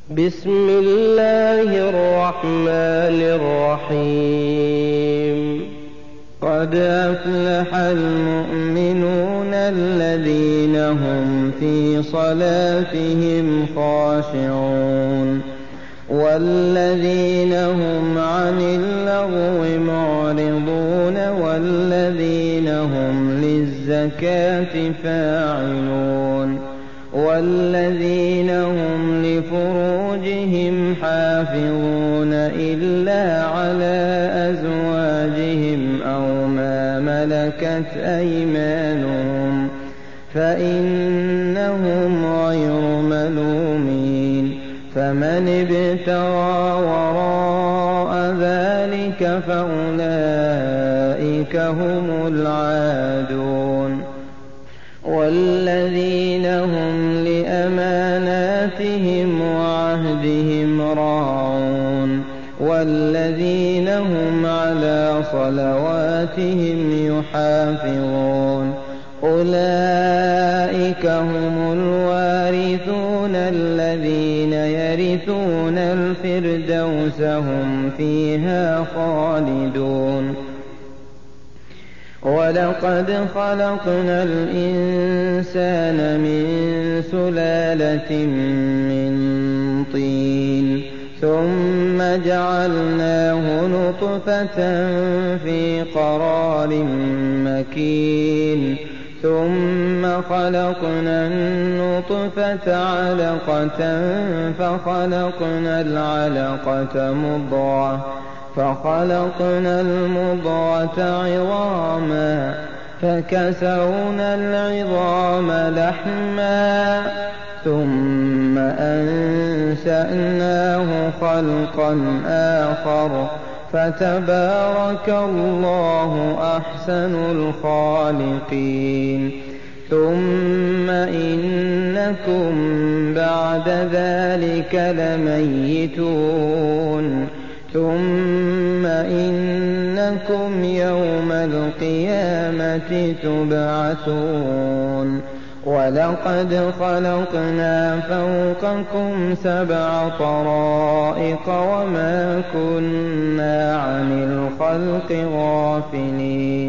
بسم الله الرحمن الرحيم. قد أفلح المؤمنون الذين هم في صلاتهم خاشعون والذين هم عن اللغو معرضون والذين هم للزكاة فاعلون والذين هم لفروجهم حافظون إلا على أزواجهم أو ما ملكت أيمانهم فإنهم غير ملومين. فمن ابتغى وراء ذلك فأولئك هم العادون. والذين هم لأماناتهم وعهدهم راعون والذين هم على صلواتهم يحافظون أولئك هم الوارثون الذين يرثون الفردوس هم فيها خالدون. ولقد خلقنا الإنسان من سلالة من طين ثم جعلناه نطفة في قرار مكين ثم خلقنا النطفة علقة فخلقنا العلقة مضغة فخلقنا المضغة عظاما فكسونا العظام لحما ثم أنشأناه خلقا آخر فتبارك الله أحسن الخالقين. ثم إنكم بعد ذلك لميتون ثم إنكم يوم القيامة تبعثون. ولقد خلقنا فوقكم 7 طرائق وما كنا عن الخلق غافلين.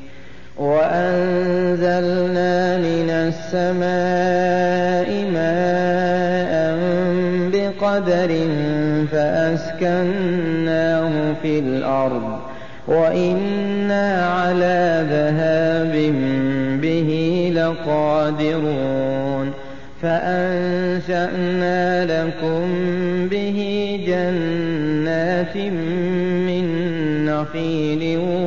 وأنزلنا من السماء ماء بقدر فأسكناه في الأرض وإنا على ذهاب به لقادرون. فأنشأنا لكم به جنات من نخيل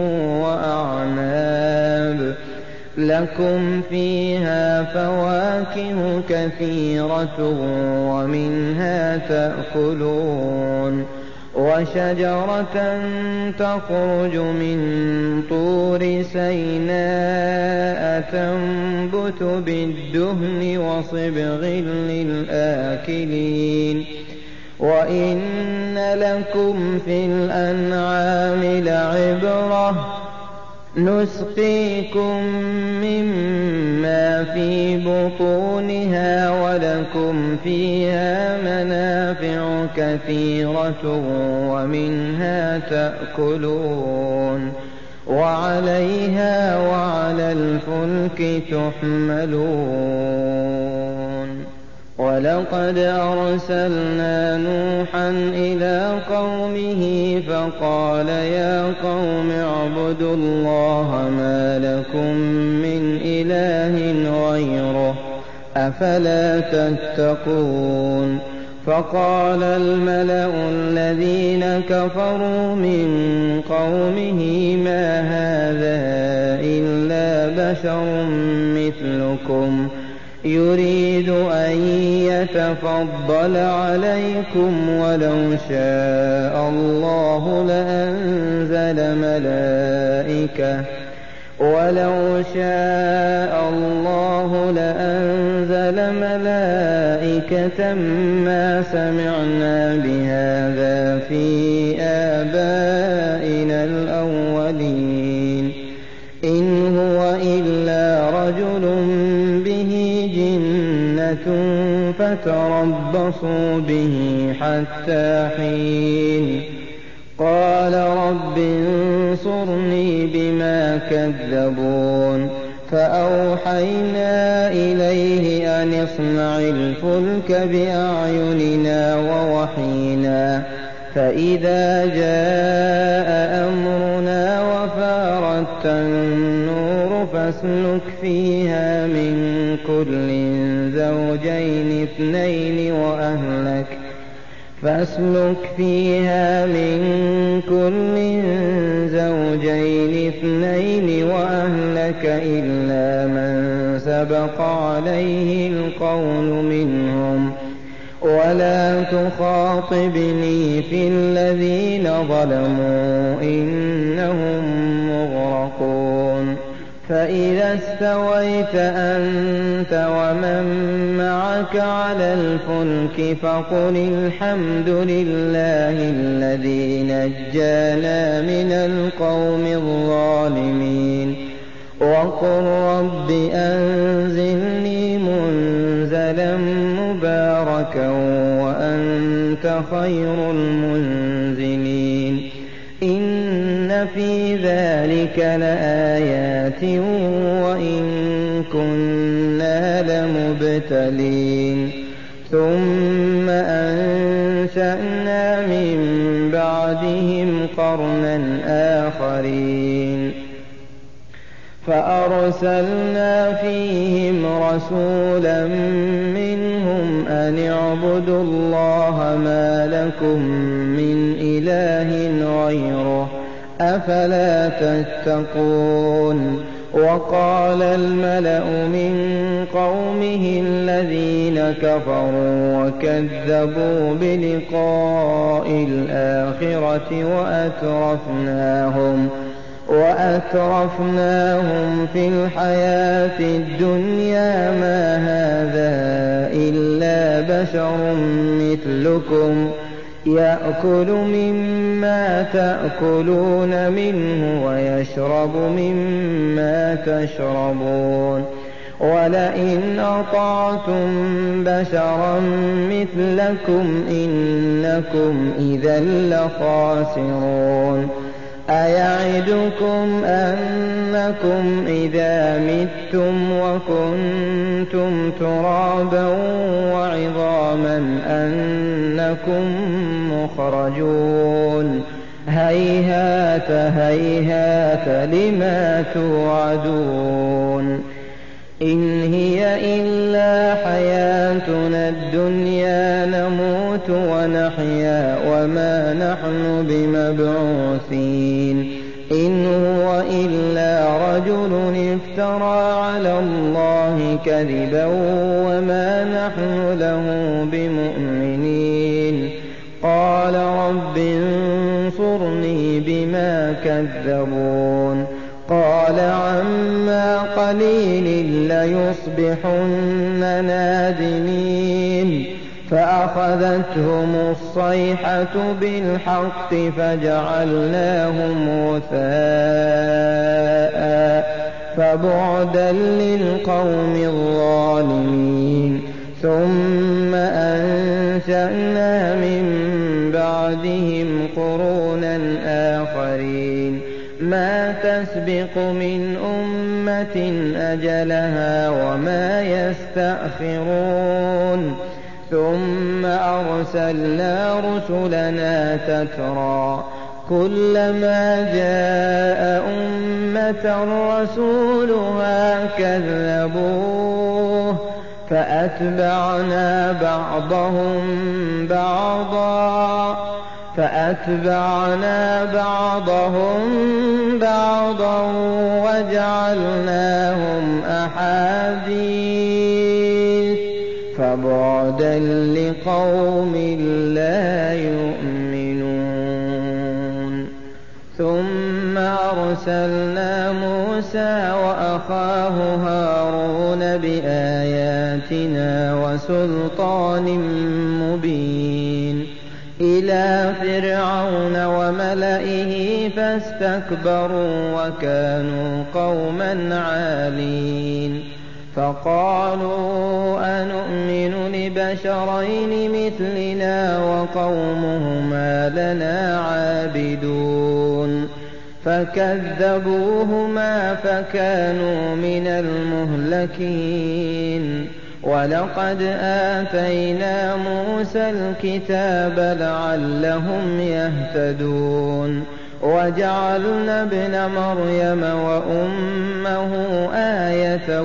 وأعناب لكم فيها فواكه كثيرة ومنها تأكلون. وشجرة تخرج من طور سيناء تنبت بالدهن وصبغ للآكلين. وإن لكم في الأنعام لعبرة نسقيكم مما في بطونها ولكم فيها منافع كثيرة ومنها تأكلون وعليها وعلى الفلك تحملون. ولقد أرسلنا نوحا إلى قومه فقال يا قوم اعبدوا الله ما لكم من إله غيره أفلا تتقون. فقال الملأ الذين كفروا من قومه ما هذا إلا بشر مثلكم يريد أن يتفضل عليكم ولو شاء الله لأنزل ملائكة ما سمعنا بهذا في آبائنا الأولين إن هو إلا رجل به جنة فتربصوا به حتى حين قال رب انصرني بما كذبون فأوحينا إليه أن اصنع الفلك بأعيننا ووحينا فإذا جاء أمرنا وفارت النور فاسلك فيها من كل زوجين اثنين وأهلك إلا من سبق عليه القول منهم ولا تخاطبني في الذين ظلموا إنهم مغرقون فإذا استويت أنت ومن معك على الفلك فقل الحمد لله الذي نجانا من القوم الظالمين وقل رب أنزلني منزلا مباركا وأنت خير المنزلين إن في ذلك لآيات وإن كنا لمبتلين ثم أنشأنا من بعدهم قرنا آخرين فأرسلنا فيهم رسولا منهم أن اعبدوا الله ما لكم من إله غيره أفلا تتقون وقال الملأ من قومه الذين كفروا وكذبوا بلقاء الآخرة وأترفناهم في الحياة الدنيا ما هذا إلا بشر مثلكم يأكل مما تأكلون منه ويشرب مما تشربون ولئن أطعتم بشرا مثلكم إنكم إذا لخاسرون أيعدكم أنكم إذا متم وكنتم ترابا وعظاما أنكم مخرجون هيهات هيهات لما توعدون إن هي إلا حياتنا الدنيا نموت ونحيا وما نحن بمبعوثين إن هو إلا رجل افترى على الله كذبا وما نحن له بمؤمنين قال رب انصرني بما كذبون قال عما قليل ليصبحن نادمين فأخذتهم الصيحة بالحق فجعلناهم غثاء فبعدا للقوم الظالمين ثم أنشأنا من بعدهم قرونا آخرين ما تسبق من أمة أجلها وما يستأخرون ثم أرسلنا رسلنا تترى كلما جاء أمة رسولها كذبوه فأتبعنا بعضهم بعضا وجعلناهم أحاديث فبعدا لقوم لا يؤمنون ثم أرسلنا موسى وأخاه هارون بآياتنا وسلطان مبين إلى فرعون وملئه فاستكبروا وكانوا قوما عالين فقالوا أنؤمن لبشرين مثلنا وقومهما لنا عابدون فكذبوهما فكانوا من المهلكين ولقد آتينا موسى الكتاب لعلهم يهتدون وجعلنا ابن مريم وأمه آية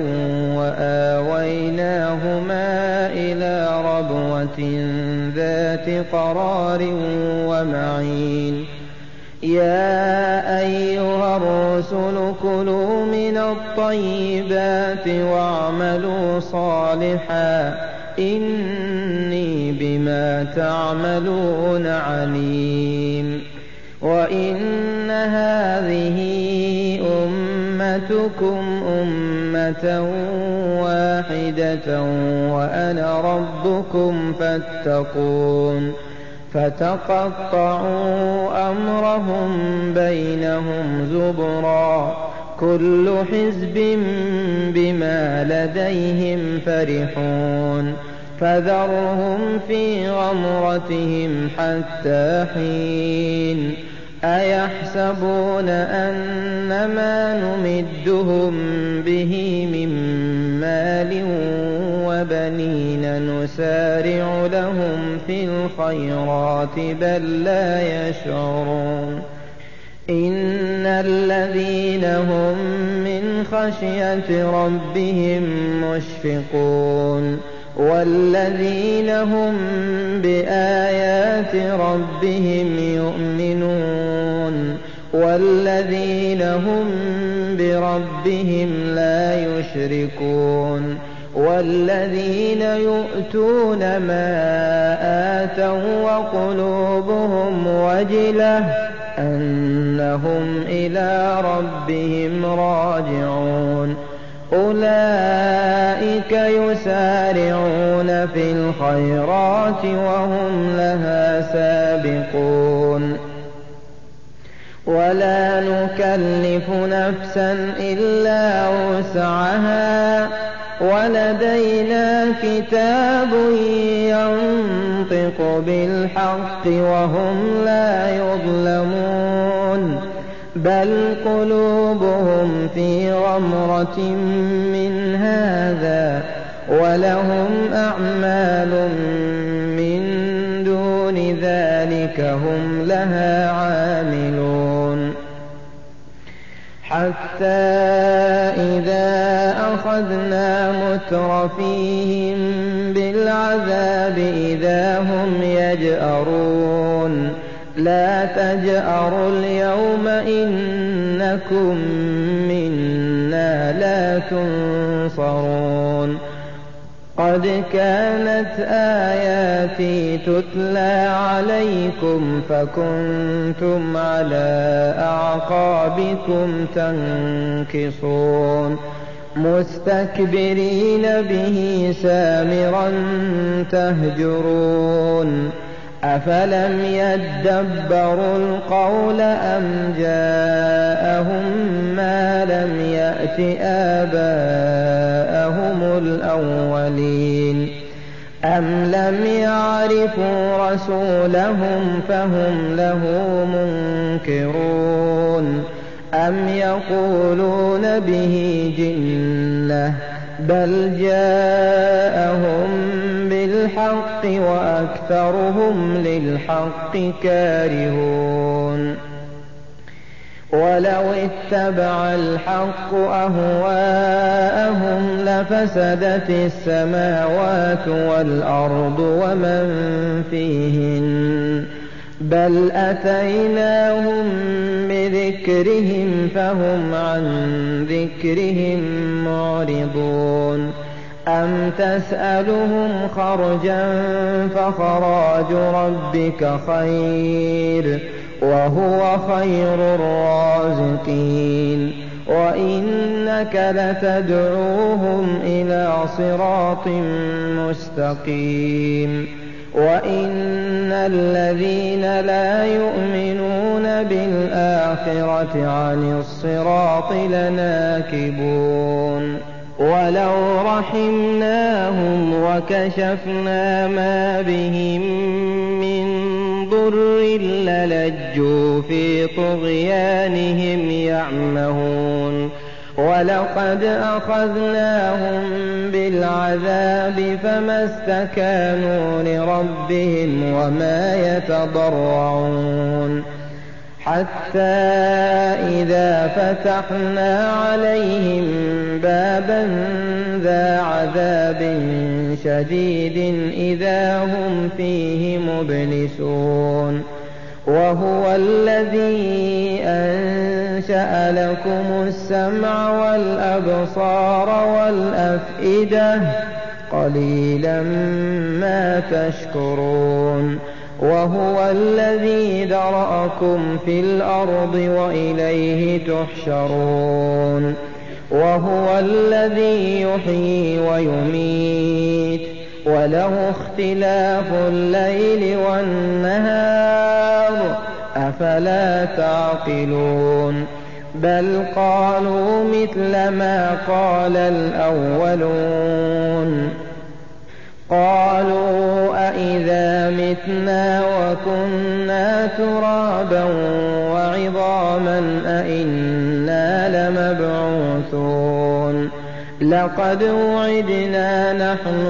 وآويناهما إلى ربوة ذات قرار ومعين يا أيها الرسل كلوا من الطيبات واعملوا صالحا إني بما تعملون عليم وإن هذه أمتكم أمة واحدة وأنا ربكم فاتقون فتقطعوا أمرهم بينهم زبرا كل حزب بما لديهم فرحون فذرهم في غمرتهم حتى حين أيحسبون أنما نمدهم به من مال وبنين نسارع لهم في الخيرات بل لا يشعرون إن الذين هم من خشية ربهم مشفقون والذين هم بآيات ربهم يؤمنون والذين هم بربهم لا يشركون والذين يؤتون ما آتوا وقلوبهم وجلة أنهم إلى ربهم راجعون أولئك يسارعون في الخيرات وهم لها سابقون ولا نكلف نفسا إلا وسعها ولدينا كتاب ينطق بالحق وهم لا يظلمون بل قلوبهم في غمرة من هذا ولهم أعمال من دون ذلك هم لها عاملون حتى إذا أخذنا مترفيهم بالعذاب إذا هم يجأرون لا تجأروا اليوم إنكم منا لا تنصرون قد كانت آياتي تتلى عليكم فكنتم على أعقابكم تنكصون مستكبرين به سامرا تهجرون أفلم يدبروا القول أم جاءهم ما لم يأت آباءهم الأولين أم لم يعرفوا رسولهم فهم له منكرون أم يقولون به جنة بل جاءهم بالحق وأكثرهم للحق كارهون ولو اتبع الحق أهواءهم لفسدت السماوات والأرض ومن فيهن بل أتيناهم بذكرهم فهم عن ذكرهم معرضون أم تسألهم خرجا فخراج ربك خير وهو خير الرازقين وإنك لتدعوهم إلى صراط مستقيم وإن الذين لا يؤمنون بالآخرة عن الصراط لناكبون ولو رحمناهم وكشفنا ما بهم من ضر للجوا في طغيانهم يعمهون ولقد أخذناهم بالعذاب فما استكانوا لربهم وما يتضرعون حتى إذا فتحنا عليهم بابا ذا عذاب شديد إذا هم فيه مبلسون وهو الذي أنشأ لكم السمع والأبصار والأفئدة قليلا ما تشكرون وهو الذي ذرأكم في الأرض وإليه تحشرون وهو الذي يحيي ويميت وله اختلاف الليل والنهار أفلا تعقلون بل قالوا مثل ما قال الأولون قالوا أإذا متنا وكنا ترابا وعظاما أإنا لمبعوثون لقد وعدنا نحن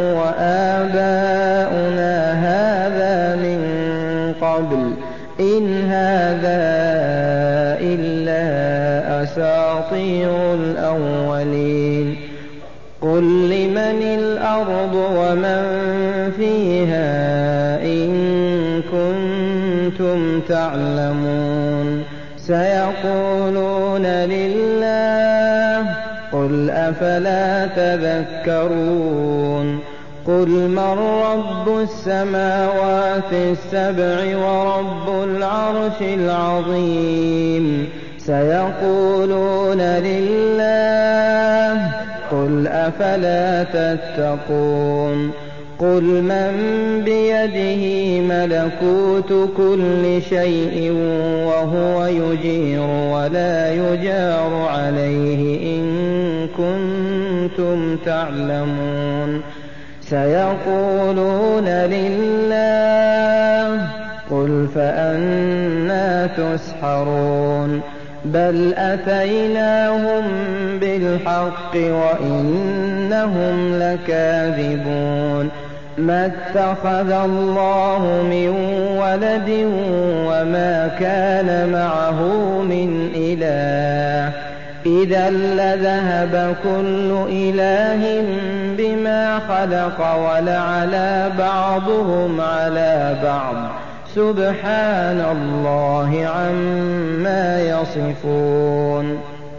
وآباؤنا هذا من قبل إن هذا إلا أساطير الأولين قل لمن الأرض ومن فيها إن كنتم تعلمون سيقولون لله قل أفلا تذكرون قل من رب السماوات السبع ورب العرش العظيم سيقولون لله قل أفلا تتقون قل من بيده ملكوت كل شيء وهو يجير ولا يجار عليه إن كنتم تعلمون سيقولون لله قل فأنى تسحرون بل أتيناهم بالحق وإنهم لكاذبون ما اتخذ الله من ولد وما كان معه من إله إذا لذهب كل إله بما خلق ولعلى بعضهم على بعض سبحان الله عما يصفون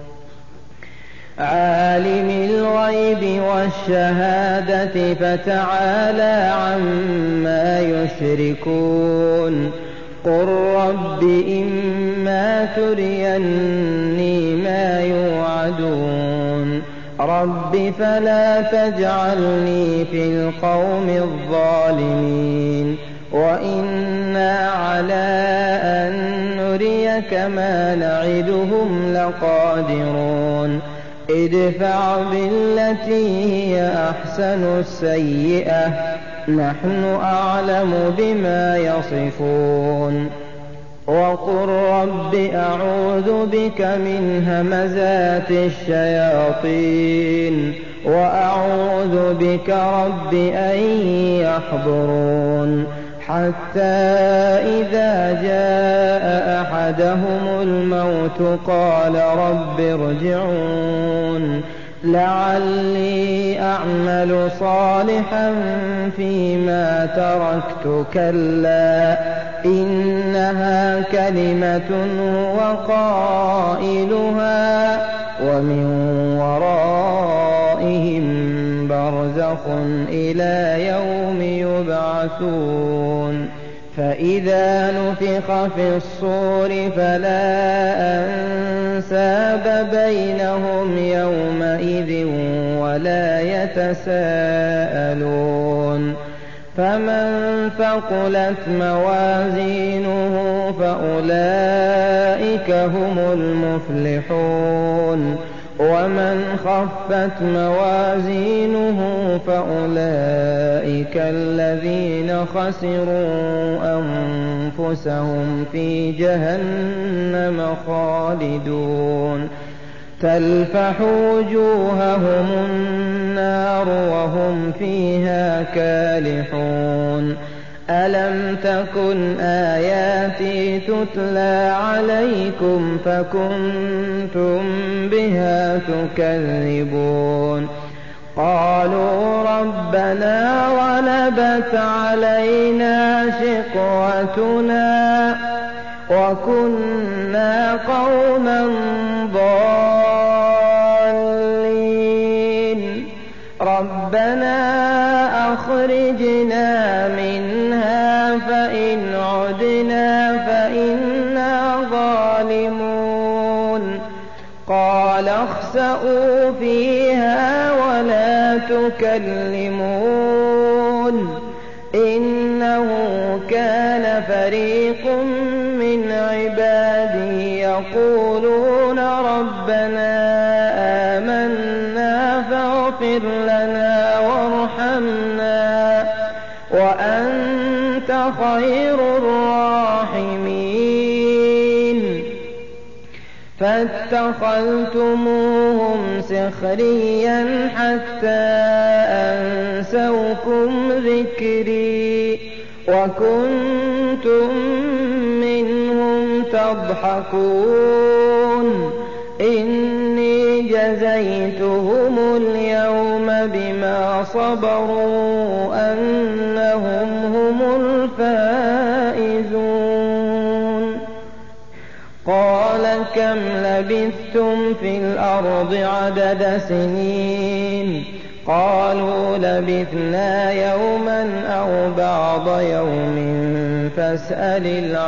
عالم الغيب والشهادة فتعالى عما يشركون قل رب إما تريني ما يوعدون رب فلا تجعلني في القوم الظالمين وإنا على أن نريك ما نعدهم لقادرون ادفع بالتي هي أحسن السيئة نحن أعلم بما يصفون وقل رب أعوذ بك من همزات الشياطين وأعوذ بك رب أن يحضرون حتى إذا جاء أحدهم الموت قال رب ارجعون لعلي أعمل صالحا فيما تركت كلا إنها كلمة وقائلها ومن ورائهم برزخ إلى يوم يبعثون فإذا نفخ في الصور فلا أنساب بينهم يومئذ ولا يتساءلون فمن ثقلت موازينه فأولئك هم المفلحون ومن خفت موازينه فأولئك الذين خسروا أنفسهم في جهنم خالدون تلفح وجوههم النار وهم فيها كالحون ألم تكن آياتي تتلى عليكم فكنتم بها تكذبون قالوا ربنا غلبت علينا شقوتنا وكنا قوما ضالين ربنا أخرجنا منها فإن عدنا فإنا ظالمون قال اخسئوا فيها ولا تكلمون إنه كان فريق من عبادي يقولون ربنا آمنا فاغفر لنا وارحمنا وأنت خير الراحمين فاتخذتموهم سخريا حتى أنسوكم ذكري وكنتم منهم تضحكون إني جزيتهم اليوم بما صبروا أنهم هم الفائزون قال كم لبثتم في الأرض عدد سنين قالوا لبثنا يوما أو بعض يوم فاسأل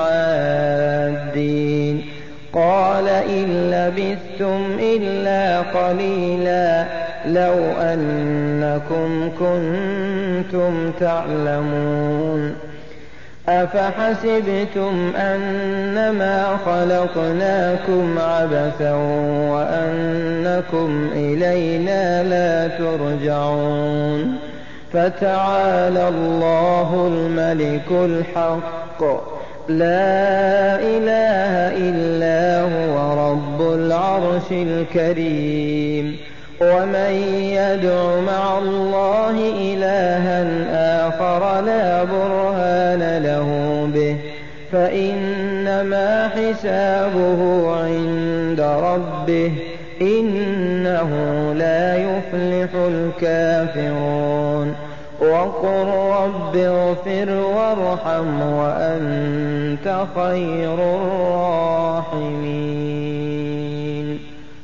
العادين قال إن لبثتم إلا قليلا لو أنكم كنتم تعلمون أفحسبتم أنما خلقناكم عبثا وأنكم إلينا لا ترجعون فتعالى الله الملك الحق لا إله إلا هو رب العرش الكريم ومن يدع مع الله إلها آخر لا برهان له به فإنما حسابه عند ربه إنه لا يفلح الكافرون وقل رب اغفر وارحم وأنت خير الراحمين